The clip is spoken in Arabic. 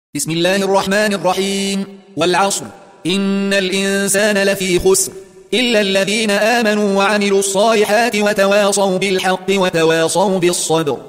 بسم الله الرحمن الرحيم والعصر إن الإنسان لفي خسر إلا الذين آمنوا وعملوا الصالحات وتواصوا بالحق وتواصوا بالصبر